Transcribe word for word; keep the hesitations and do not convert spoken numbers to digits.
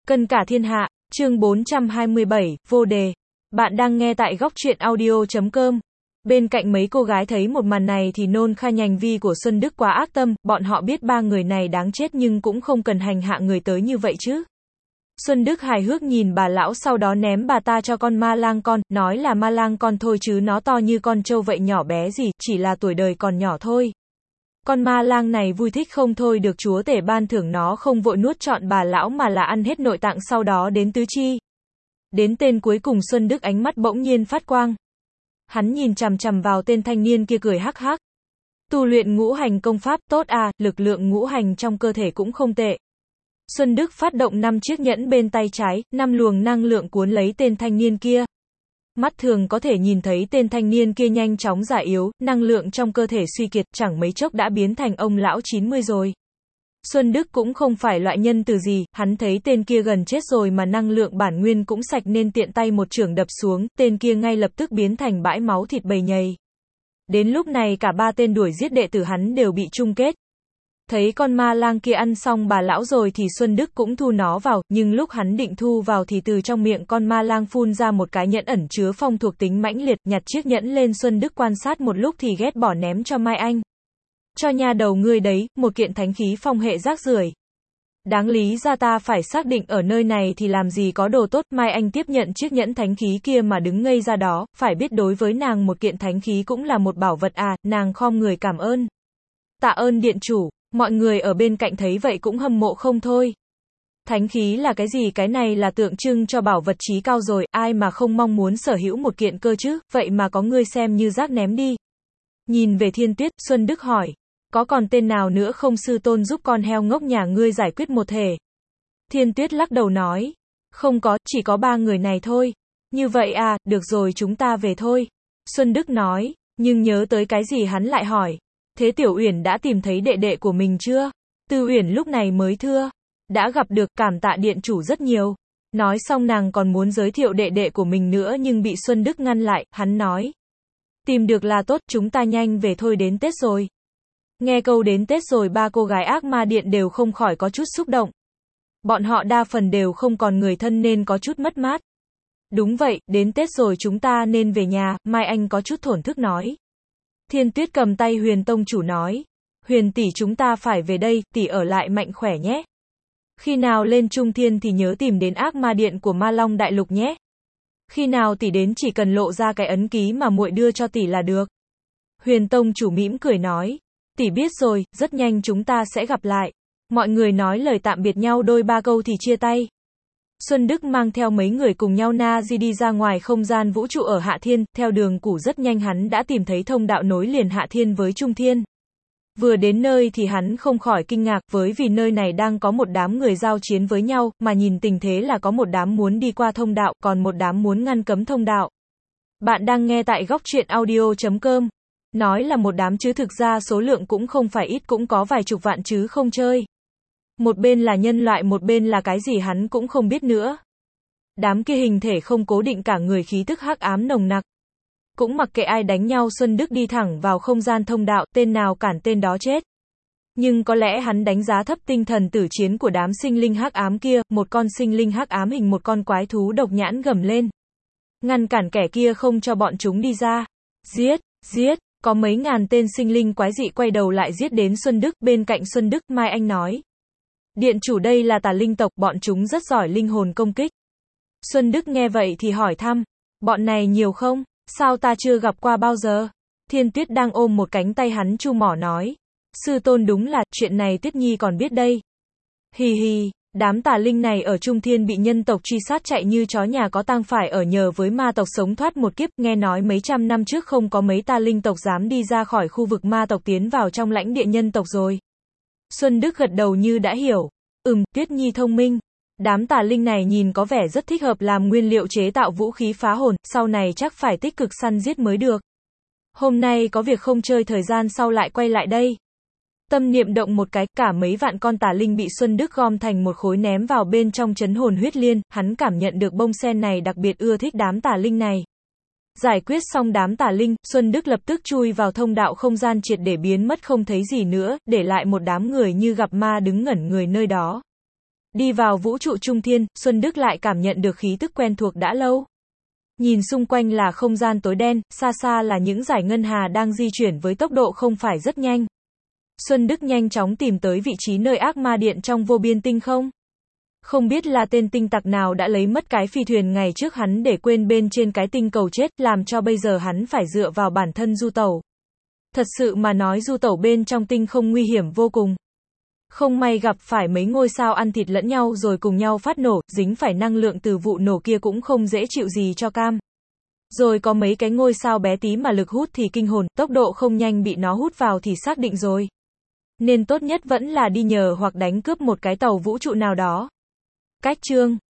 Cân cả thiên hạ, chương bốn trăm hai mươi bảy, vô đề. Bạn đang nghe tại góc truyện audio chấm com. Bên cạnh mấy cô gái thấy một màn này thì nôn kha hành vi của Xuân Đức quá ác tâm, bọn họ biết ba người này đáng chết nhưng cũng không cần hành hạ người tới như vậy chứ. Xuân Đức hài hước nhìn bà lão sau đó ném bà ta cho con ma lang con, nói là ma lang con thôi chứ nó to như con trâu vậy nhỏ bé gì, chỉ là tuổi đời còn nhỏ thôi. Con ma lang này vui thích không thôi được chúa tể ban thưởng nó không vội nuốt trọn bà lão mà là ăn hết nội tạng sau đó đến tứ chi. Đến tên cuối cùng Xuân Đức ánh mắt bỗng nhiên phát quang. Hắn nhìn chằm chằm vào tên thanh niên kia cười hắc hắc. Tu luyện ngũ hành công pháp tốt à, lực lượng ngũ hành trong cơ thể cũng không tệ. Xuân Đức phát động năm chiếc nhẫn bên tay trái, năm luồng năng lượng cuốn lấy tên thanh niên kia. Mắt thường có thể nhìn thấy tên thanh niên kia nhanh chóng già yếu, năng lượng trong cơ thể suy kiệt, chẳng mấy chốc đã biến thành ông lão chín mươi rồi. Xuân Đức cũng không phải loại nhân từ gì, hắn thấy tên kia gần chết rồi mà năng lượng bản nguyên cũng sạch nên tiện tay một chưởng đập xuống, tên kia ngay lập tức biến thành bãi máu thịt bầy nhầy. Đến lúc này cả ba tên đuổi giết đệ tử hắn đều bị chung kết. Thấy con ma lang kia ăn xong bà lão rồi thì Xuân Đức cũng thu nó vào, nhưng lúc hắn định thu vào thì từ trong miệng con ma lang phun ra một cái nhẫn ẩn chứa phong thuộc tính mãnh liệt, nhặt chiếc nhẫn lên Xuân Đức quan sát một lúc thì ghét bỏ ném cho Mai Anh. Cho nha đầu ngươi đấy, một kiện thánh khí phong hệ rác rưởi. Đáng lý ra ta phải xác định ở nơi này thì làm gì có đồ tốt, Mai Anh tiếp nhận chiếc nhẫn thánh khí kia mà đứng ngây ra đó, phải biết đối với nàng một kiện thánh khí cũng là một bảo vật à, nàng khom người cảm ơn. Tạ ơn điện chủ. Mọi người ở bên cạnh thấy vậy cũng hâm mộ không thôi. Thánh khí là cái gì? Cái này là tượng trưng cho bảo vật chí cao rồi, ai mà không mong muốn sở hữu một kiện cơ chứ, vậy mà có ngươi xem như rác ném đi. Nhìn về Thiên Tuyết, Xuân Đức hỏi, có còn tên nào nữa không sư tôn giúp con heo ngốc nhà ngươi giải quyết một thể? Thiên Tuyết lắc đầu nói, không có, chỉ có ba người này thôi. Như vậy à, được rồi chúng ta về thôi. Xuân Đức nói, nhưng nhớ tới cái gì hắn lại hỏi. Thế Tiểu Uyển đã tìm thấy đệ đệ của mình chưa? Tư Uyển lúc này mới thưa. Đã gặp được, cảm tạ điện chủ rất nhiều. Nói xong nàng còn muốn giới thiệu đệ đệ của mình nữa nhưng bị Xuân Đức ngăn lại, hắn nói. Tìm được là tốt, chúng ta nhanh về thôi đến Tết rồi. Nghe câu đến Tết rồi ba cô gái ác ma điện đều không khỏi có chút xúc động. Bọn họ đa phần đều không còn người thân nên có chút mất mát. Đúng vậy, đến Tết rồi chúng ta nên về nhà, Mai Anh có chút thổn thức nói. Thiên Tuyết cầm tay Huyền tông chủ nói, Huyền tỷ chúng ta phải về đây, tỷ ở lại mạnh khỏe nhé. Khi nào lên Trung Thiên thì nhớ tìm đến ác ma điện của Ma Long Đại Lục nhé. Khi nào tỷ đến chỉ cần lộ ra cái ấn ký mà muội đưa cho tỷ là được. Huyền tông chủ mỉm cười nói, tỷ biết rồi, rất nhanh chúng ta sẽ gặp lại. Mọi người nói lời tạm biệt nhau đôi ba câu thì chia tay. Xuân Đức mang theo mấy người cùng nhau na di đi ra ngoài không gian vũ trụ ở Hạ Thiên, theo đường cũ rất nhanh hắn đã tìm thấy thông đạo nối liền Hạ Thiên với Trung Thiên. Vừa đến nơi thì hắn không khỏi kinh ngạc với vì nơi này đang có một đám người giao chiến với nhau, mà nhìn tình thế là có một đám muốn đi qua thông đạo, còn một đám muốn ngăn cấm thông đạo. Bạn đang nghe tại góc truyện audio chấm com. Nói là một đám chứ thực ra số lượng cũng không phải ít, cũng có vài chục vạn chứ không chơi. Một bên là nhân loại, một bên là cái gì hắn cũng không biết nữa. Đám kia hình thể không cố định, cả người khí tức hắc ám nồng nặc. Cũng mặc kệ ai đánh nhau, Xuân Đức đi thẳng vào không gian thông đạo, tên nào cản tên đó chết. Nhưng có lẽ hắn đánh giá thấp tinh thần tử chiến của đám sinh linh hắc ám kia, một con sinh linh hắc ám hình một con quái thú độc nhãn gầm lên. Ngăn cản kẻ kia không cho bọn chúng đi ra. Giết, giết, có mấy ngàn tên sinh linh quái dị quay đầu lại giết đến Xuân Đức, bên cạnh Xuân Đức, Mai Anh nói. Điện chủ đây là tà linh tộc, bọn chúng rất giỏi linh hồn công kích. Xuân Đức nghe vậy thì hỏi thăm, bọn này nhiều không? Sao ta chưa gặp qua bao giờ? Thiên Tuyết đang ôm một cánh tay hắn chu mỏ nói, sư tôn đúng là, chuyện này Tuyết Nhi còn biết đây. Hì hì, đám tà linh này ở Trung Thiên bị nhân tộc truy sát chạy như chó nhà có tang, phải ở nhờ với ma tộc sống thoát một kiếp, nghe nói mấy trăm năm trước không có mấy tà linh tộc dám đi ra khỏi khu vực ma tộc tiến vào trong lãnh địa nhân tộc rồi. Xuân Đức gật đầu như đã hiểu. Ừm, Tuyết Nhi thông minh. Đám tà linh này nhìn có vẻ rất thích hợp làm nguyên liệu chế tạo vũ khí phá hồn, sau này chắc phải tích cực săn giết mới được. Hôm nay có việc không chơi, thời gian sau lại quay lại đây. Tâm niệm động một cái, cả mấy vạn con tà linh bị Xuân Đức gom thành một khối ném vào bên trong trấn hồn huyết liên, hắn cảm nhận được bông sen này đặc biệt ưa thích đám tà linh này. Giải quyết xong đám tà linh, Xuân Đức lập tức chui vào thông đạo không gian triệt để biến mất không thấy gì nữa, để lại một đám người như gặp ma đứng ngẩn người nơi đó. Đi vào vũ trụ trung thiên, Xuân Đức lại cảm nhận được khí tức quen thuộc đã lâu. Nhìn xung quanh là không gian tối đen, xa xa là những dải ngân hà đang di chuyển với tốc độ không phải rất nhanh. Xuân Đức nhanh chóng tìm tới vị trí nơi ác ma điện trong vô biên tinh không. Không biết là tên tinh tặc nào đã lấy mất cái phi thuyền ngày trước hắn để quên bên trên cái tinh cầu chết, làm cho bây giờ hắn phải dựa vào bản thân du tẩu. Thật sự mà nói du tẩu bên trong tinh không nguy hiểm vô cùng. Không may gặp phải mấy ngôi sao ăn thịt lẫn nhau rồi cùng nhau phát nổ, dính phải năng lượng từ vụ nổ kia cũng không dễ chịu gì cho cam. Rồi có mấy cái ngôi sao bé tí mà lực hút thì kinh hồn, tốc độ không nhanh bị nó hút vào thì xác định rồi. Nên tốt nhất vẫn là đi nhờ hoặc đánh cướp một cái tàu vũ trụ nào đó. Cách chương